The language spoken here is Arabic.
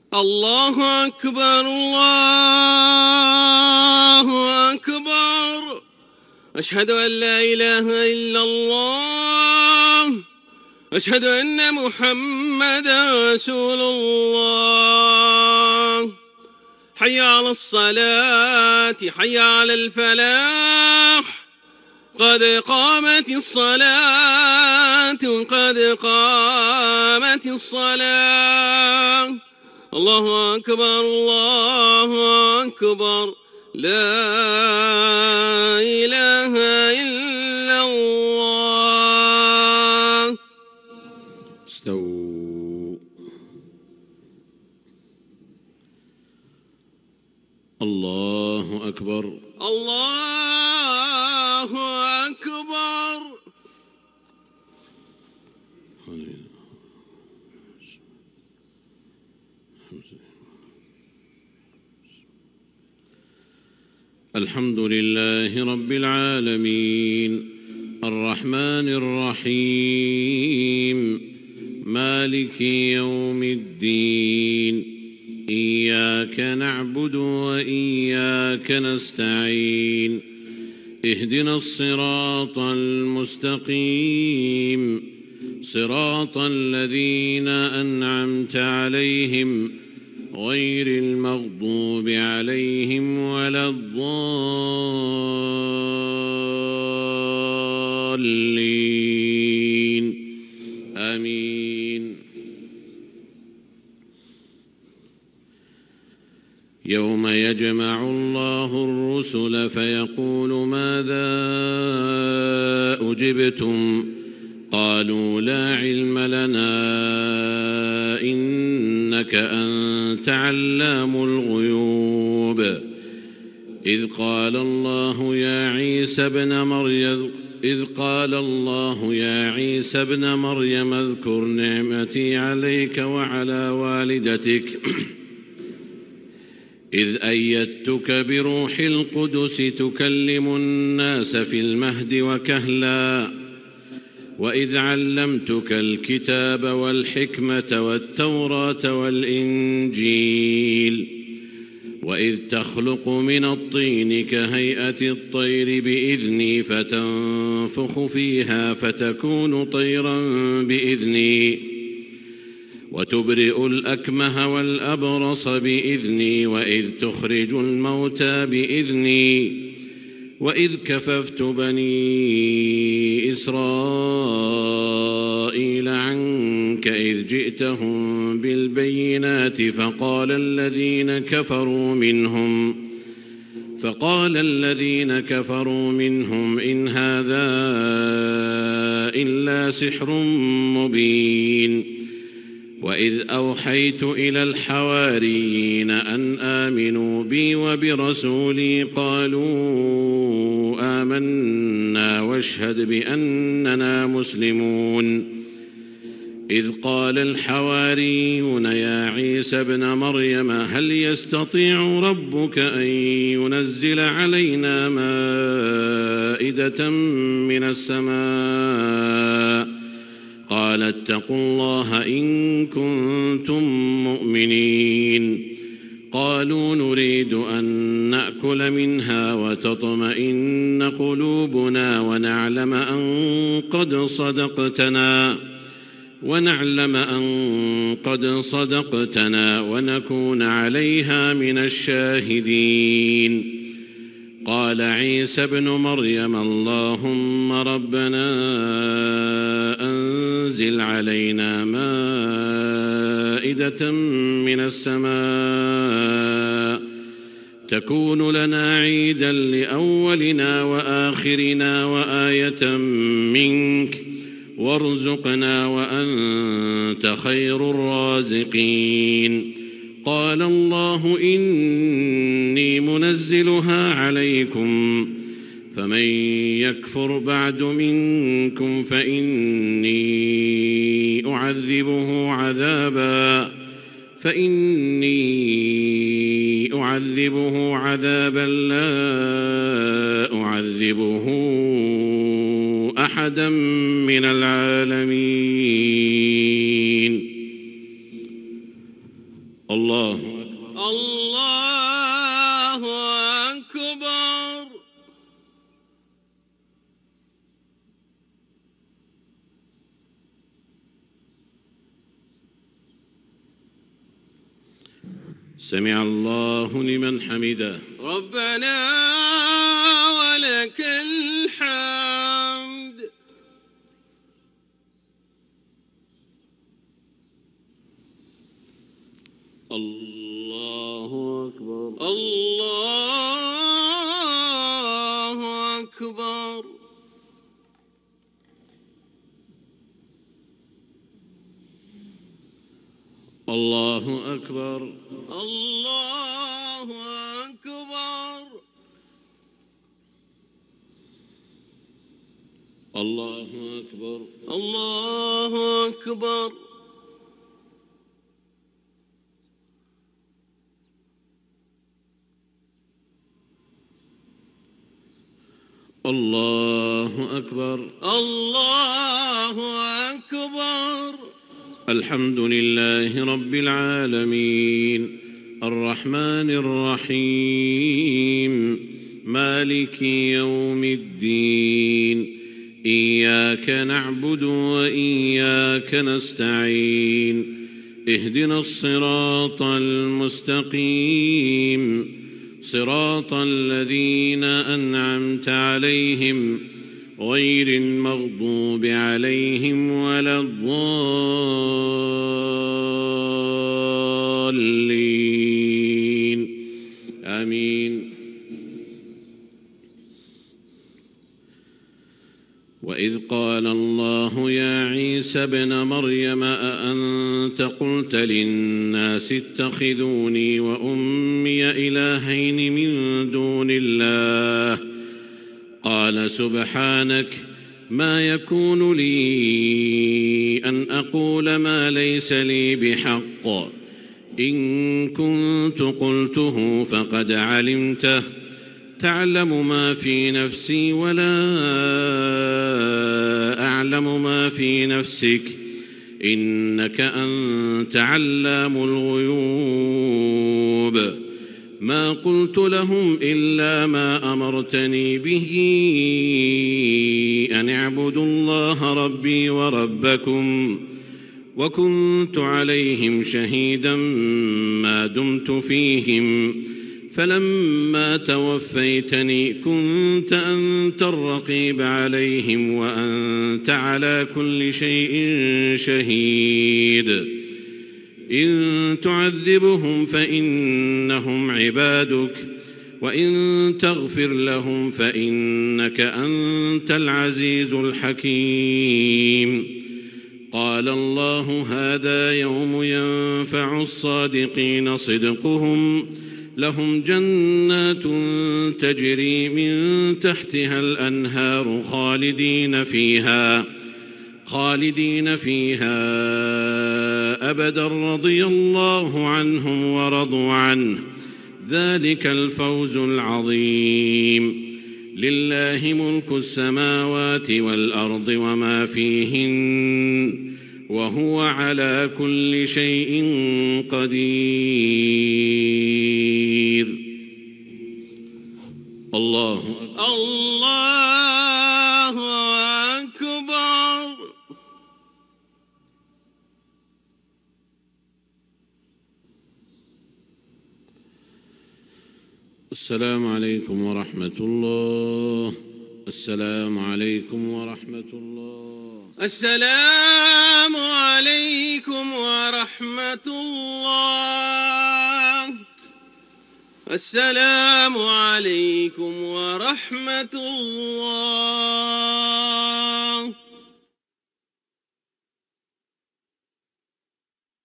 الله أكبر الله أكبر. أشهد أن لا إله إلا الله. أشهد أن محمدا رسول الله. حي على الصلاة، حي على الفلاح. قد قامت الصلاة، قد قامت الصلاة. الله أكبر الله أكبر. لا إله إلا الله. استووا. الله أكبر الله أكبر. الحمد لله رب العالمين الرحمن الرحيم مالك يوم الدين. إياك نعبد وإياك نستعين. اهدنا الصراط المستقيم صراط الذين أنعمت عليهم غير المغضوب عليهم ولا الضالين. آمين. يوم يجمع الله الرسل فيقول ماذا أجبتم؟ قالوا لا علم لنا إنك أنت علام الغيوب. إذ قال الله يا عيسى ابن مريم اذكر نعمتي عليك وعلى والدتك إذ أيدتك بروح القدس تكلم الناس في المهد وكهلا وإذ علمتك الكتاب والحكمة والتوراة والإنجيل وإذ تخلق من الطين كهيئة الطير بإذني فتنفخ فيها فتكون طيرا بإذني وتبرئ الأكمه والأبرص بإذني وإذ تخرج الموتى بإذني وإذ كففت بني إسرائيل عنك إذ جئتهم بالبينات فقال الذين كفروا منهم إن هذا إلا سحر مبين. وإذ أوحيت إلى الحواريين أن آمنوا بي وبرسولي قالوا آمنا واشهد بأننا مسلمون. إذ قال الحواريون يا عيسى ابن مريم هل يستطيع ربك أن ينزل علينا مائدة من السماء؟ قال اتقوا الله إن كنتم مؤمنين. قالوا نريد أن نأكل منها وتطمئن قلوبنا ونعلم أن قد صدقتنا ونكون عليها من الشاهدين. قال عيسى ابن مريم اللهم ربنا أنزل علينا مائدة من السماء تكون لنا عيدا لأولنا وآخرنا وآية منك وارزقنا وأنت خير الرازقين. قال الله إني منزلها عليكم فمن يكفر بعد منكم فإني أعذبه عذابا لا أعذبه أحدا من العالمين. الله أكبر. الله أكبر. سمع الله لمن حمده. ربنا ولك الحمد. الله أكبر. الله أكبر. الله أكبر. الله أكبر. الله أكبر. الله أكبر. الله أكبر. الله أكبر. الحمد لله رب العالمين الرحمن الرحيم مالك يوم الدين إياك نعبد وإياك نستعين اهدنا الصراط المستقيم صراط الذين أنعمت عليهم غير المغضوب عليهم ولا الضالين آمين. وإذ قال الله يا عيسى ابن مريم أأنت قلت للناس اتخذوني وأمي إلهين من دون الله قال سبحانك ما يكون لي أن أقول ما ليس لي بحق إن كنت قلته فقد علمته تعلم ما في نفسي ولا أعلم ما في نفسك إنك أنت علام الغيوب ما قلت لهم إلا ما أمرتني به أن اعبدوا الله ربي وربكم وكنت عليهم شهيدا ما دمت فيهم فلما توفيتني كنت أنت الرقيب عليهم وأنت على كل شيء شهيد إن تعذبهم فإنهم عبادك وإن تغفر لهم فإنك أنت العزيز الحكيم قال الله هذا يوم ينفع الصادقين صدقهم لهم جنات تجري من تحتها الأنهار خالدين فيها أبدا رضي الله عنهم ورضوا عنه ذلك الفوز العظيم لله ملك السماوات والأرض وما فيهن وهو على كل شيء قدير. الله أكبر. السلام عليكم ورحمة الله. السلام عليكم ورحمة الله. السلام عليكم ورحمة الله. السلام عليكم ورحمة الله.